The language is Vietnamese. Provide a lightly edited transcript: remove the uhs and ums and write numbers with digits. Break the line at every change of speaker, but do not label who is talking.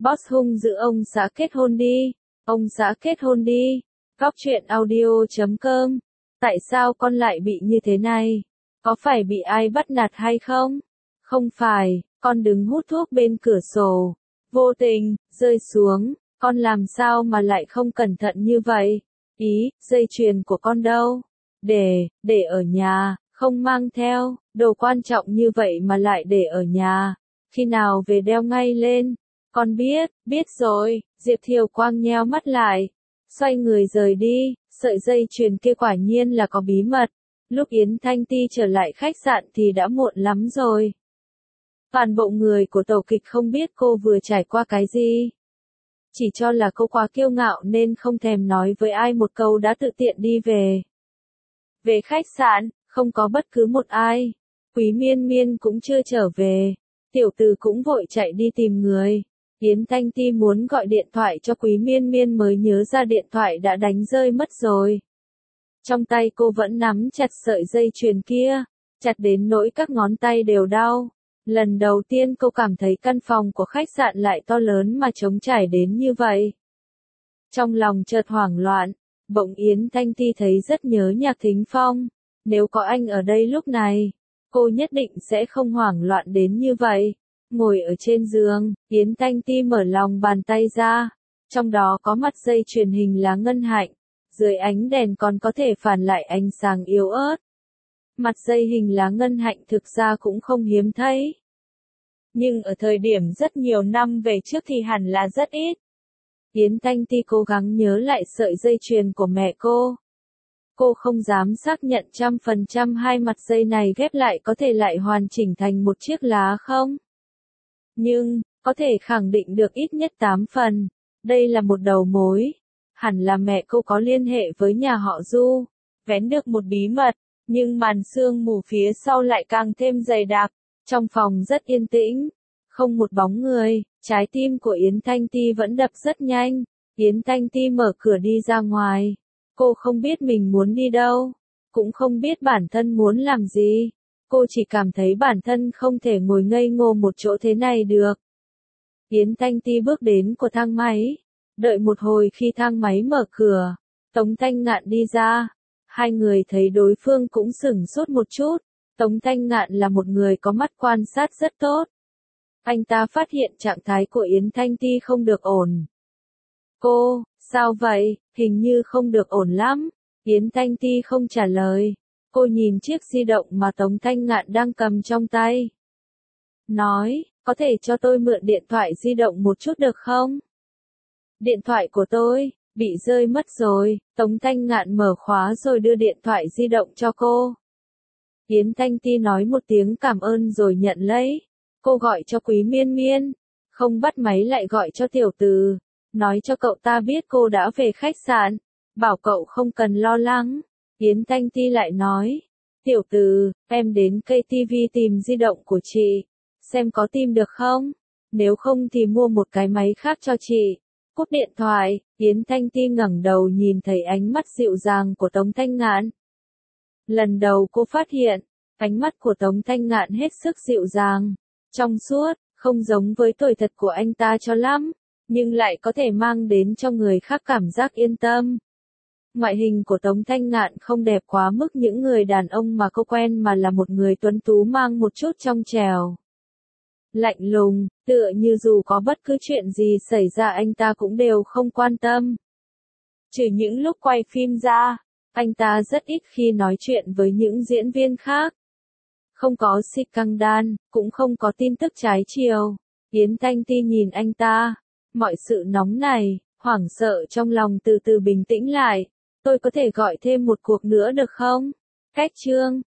Boss hung dữ ông xã kết hôn đi. Ông xã kết hôn đi. Góc truyện audio.com. Tại sao con lại bị như thế này? Có phải bị ai bắt nạt hay không? Không phải, con đứng hút thuốc bên cửa sổ. Vô tình, rơi xuống. Con làm sao mà lại không cẩn thận như vậy? Ý, dây chuyền của con đâu? Để ở nhà, không mang theo. Đồ quan trọng như vậy mà lại để ở nhà. Khi nào về đeo ngay lên. Con biết rồi. Diệp Thiều Quang nheo mắt lại. Xoay người rời đi. Sợi dây chuyền kia quả nhiên là có bí mật. Lúc Yến Thanh Ti trở lại khách sạn thì đã muộn lắm rồi. Toàn bộ người của tổ kịch không biết cô vừa trải qua cái gì. Chỉ cho là cô quá kiêu ngạo nên không thèm nói với ai một câu đã tự tiện đi về. Về khách sạn, không có bất cứ một ai. Quý Miên Miên cũng chưa trở về. Tiểu Từ cũng vội chạy đi tìm người. Yến Thanh Ti muốn gọi điện thoại cho Quý Miên Miên mới nhớ ra điện thoại đã đánh rơi mất rồi. Trong tay cô vẫn nắm chặt sợi dây chuyền kia, chặt đến nỗi các ngón tay đều đau. Lần đầu tiên cô cảm thấy căn phòng của khách sạn lại to lớn mà trống trải đến như vậy. Trong lòng chợt hoảng loạn, bỗng Yến Thanh Ti thấy rất nhớ Nhạc Thính Phong. Nếu có anh ở đây lúc này, cô nhất định sẽ không hoảng loạn đến như vậy. Ngồi ở trên giường, Yến Thanh Ti mở lòng bàn tay ra. Trong đó có mặt dây chuyền hình lá ngân hạnh. Dưới ánh đèn còn có thể phản lại ánh sáng yếu ớt. Mặt dây hình lá ngân hạnh thực ra cũng không hiếm thấy. Nhưng ở thời điểm rất nhiều năm về trước thì hẳn là rất ít. Yến Thanh Ti cố gắng nhớ lại sợi dây chuyền của mẹ cô. Cô không dám xác nhận 100% hai mặt dây này ghép lại có thể lại hoàn chỉnh thành một chiếc lá không? Nhưng, có thể khẳng định được ít nhất 8 phần. Đây là một đầu mối. Hẳn là mẹ cô có liên hệ với nhà họ Du, vén được một bí mật, nhưng màn sương mù phía sau lại càng thêm dày đặc. Trong phòng rất yên tĩnh, không một bóng người, trái tim của Yến Thanh Ti vẫn đập rất nhanh. Yến Thanh Ti mở cửa đi ra ngoài. Cô không biết mình muốn đi đâu, cũng không biết bản thân muốn làm gì. Cô chỉ cảm thấy bản thân không thể ngồi ngây ngô một chỗ thế này được. Yến Thanh Ti bước đến của thang máy. Đợi một hồi khi thang máy mở cửa, Tống Thanh Ngạn đi ra. Hai người thấy đối phương cũng sửng sốt một chút. Tống Thanh Ngạn là một người có mắt quan sát rất tốt. Anh ta phát hiện trạng thái của Yến Thanh Ti không được ổn. Cô, sao vậy, hình như không được ổn lắm. Yến Thanh Ti không trả lời. Cô nhìn chiếc di động mà Tống Thanh Ngạn đang cầm trong tay. Nói, có thể cho tôi mượn điện thoại di động một chút được không? Điện thoại của tôi, bị rơi mất rồi. Tống Thanh Ngạn mở khóa rồi đưa điện thoại di động cho cô. Yến Thanh Ti nói một tiếng cảm ơn rồi nhận lấy. Cô gọi cho Quý Miên Miên. Không bắt máy lại gọi cho Tiểu Từ. Nói cho cậu ta biết cô đã về khách sạn. Bảo cậu không cần lo lắng. Yến Thanh Ti lại nói. Tiểu Từ, em đến KTV tìm di động của chị. Xem có tìm được không? Nếu không thì mua một cái máy khác cho chị. Cúp điện thoại, Yến Thanh Ti ngẩng đầu nhìn thấy ánh mắt dịu dàng của Tống Thanh Ngạn. Lần đầu cô phát hiện, ánh mắt của Tống Thanh Ngạn hết sức dịu dàng, trong suốt, không giống với tuổi thật của anh ta cho lắm, nhưng lại có thể mang đến cho người khác cảm giác yên tâm. Ngoại hình của Tống Thanh Ngạn không đẹp quá mức những người đàn ông mà cô quen mà là một người tuấn tú mang một chút trong trẻo. Lạnh lùng, tựa như dù có bất cứ chuyện gì xảy ra anh ta cũng đều không quan tâm. Trừ những lúc quay phim ra, anh ta rất ít khi nói chuyện với những diễn viên khác. Không có scandal, cũng không có tin tức trái chiều. Yến Thanh Ti nhìn anh ta, mọi sự nóng này, hoảng sợ trong lòng từ từ bình tĩnh lại. Tôi có thể gọi thêm một cuộc nữa được không? Cách chương